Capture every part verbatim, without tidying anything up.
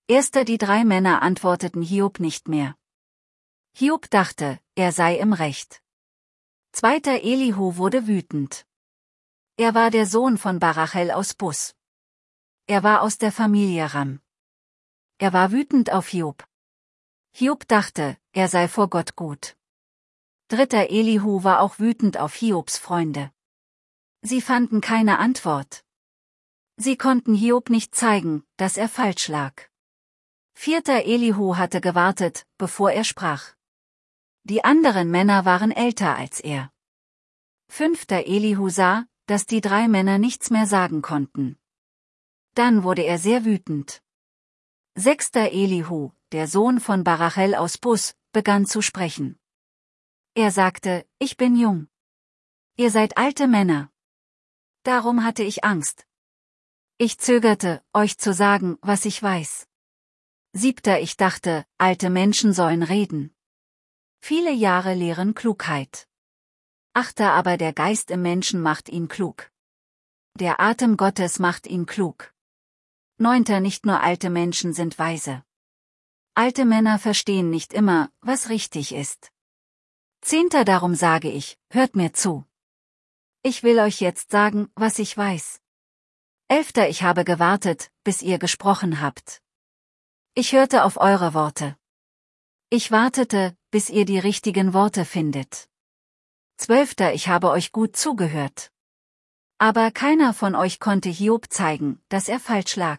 Erster Die drei Männer antworteten Hiob nicht mehr. Hiob dachte, er sei im Recht. Zweiter Elihu wurde wütend. Er war der Sohn von Barachel aus Bus. Er war aus der Familie Ram. Er war wütend auf Hiob. Hiob dachte, er sei vor Gott gut. Dritter Elihu war auch wütend auf Hiobs Freunde. Sie fanden keine Antwort. Sie konnten Hiob nicht zeigen, dass er falsch lag. Vierter Elihu hatte gewartet, bevor er sprach. Die anderen Männer waren älter als er. Fünfter Elihu sah, dass die drei Männer nichts mehr sagen konnten. Dann wurde er sehr wütend. Sechster Elihu, der Sohn von Barachel aus Bus, begann zu sprechen. Er sagte, ich bin jung. Ihr seid alte Männer. Darum hatte ich Angst. Ich zögerte, euch zu sagen, was ich weiß. Siebter Ich dachte, alte Menschen sollen reden. Viele Jahre lehren Klugheit. Achter Aber der Geist im Menschen macht ihn klug. Der Atem Gottes macht ihn klug. Neunter Nicht nur alte Menschen sind weise. Alte Männer verstehen nicht immer, was richtig ist. Zehnter Darum sage ich, hört mir zu. Ich will euch jetzt sagen, was ich weiß. Elfter Ich habe gewartet, bis ihr gesprochen habt. Ich hörte auf eure Worte. Ich wartete, bis ihr die richtigen Worte findet. Zwölfter Ich habe euch gut zugehört. Aber keiner von euch konnte Hiob zeigen, dass er falsch lag.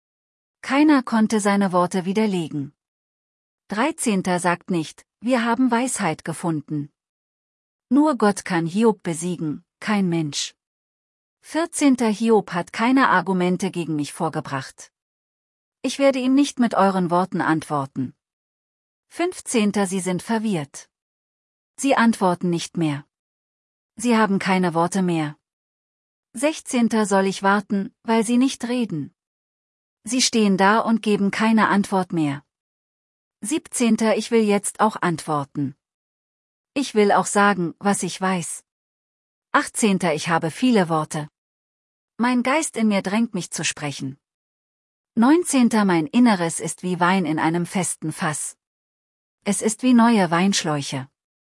Keiner konnte seine Worte widerlegen. Dreizehnter Sagt nicht, wir haben Weisheit gefunden. Nur Gott kann Hiob besiegen, kein Mensch. Vierzehnter Hiob hat keine Argumente gegen mich vorgebracht. Ich werde ihm nicht mit euren Worten antworten. Fünfzehnter Sie sind verwirrt. Sie antworten nicht mehr. Sie haben keine Worte mehr. Sechzehnter Soll ich warten, weil sie nicht reden? Sie stehen da und geben keine Antwort mehr. Siebzehnter Ich will jetzt auch antworten. Ich will auch sagen, was ich weiß. Achtzehnter Ich habe viele Worte. Mein Geist in mir drängt mich zu sprechen. Neunzehnter Mein Inneres ist wie Wein in einem festen Fass. Es ist wie neue Weinschläuche.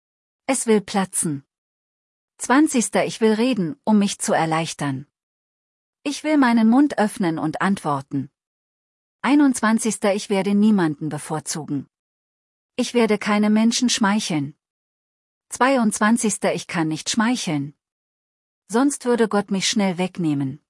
Es will platzen. Zwanzigster Ich will reden, um mich zu erleichtern. Ich will meinen Mund öffnen und antworten. Einundzwanzigster Ich werde niemanden bevorzugen. Ich werde keine Menschen schmeicheln. Zweiundzwanzigster Ich kann nicht schmeicheln. Sonst würde Gott mich schnell wegnehmen.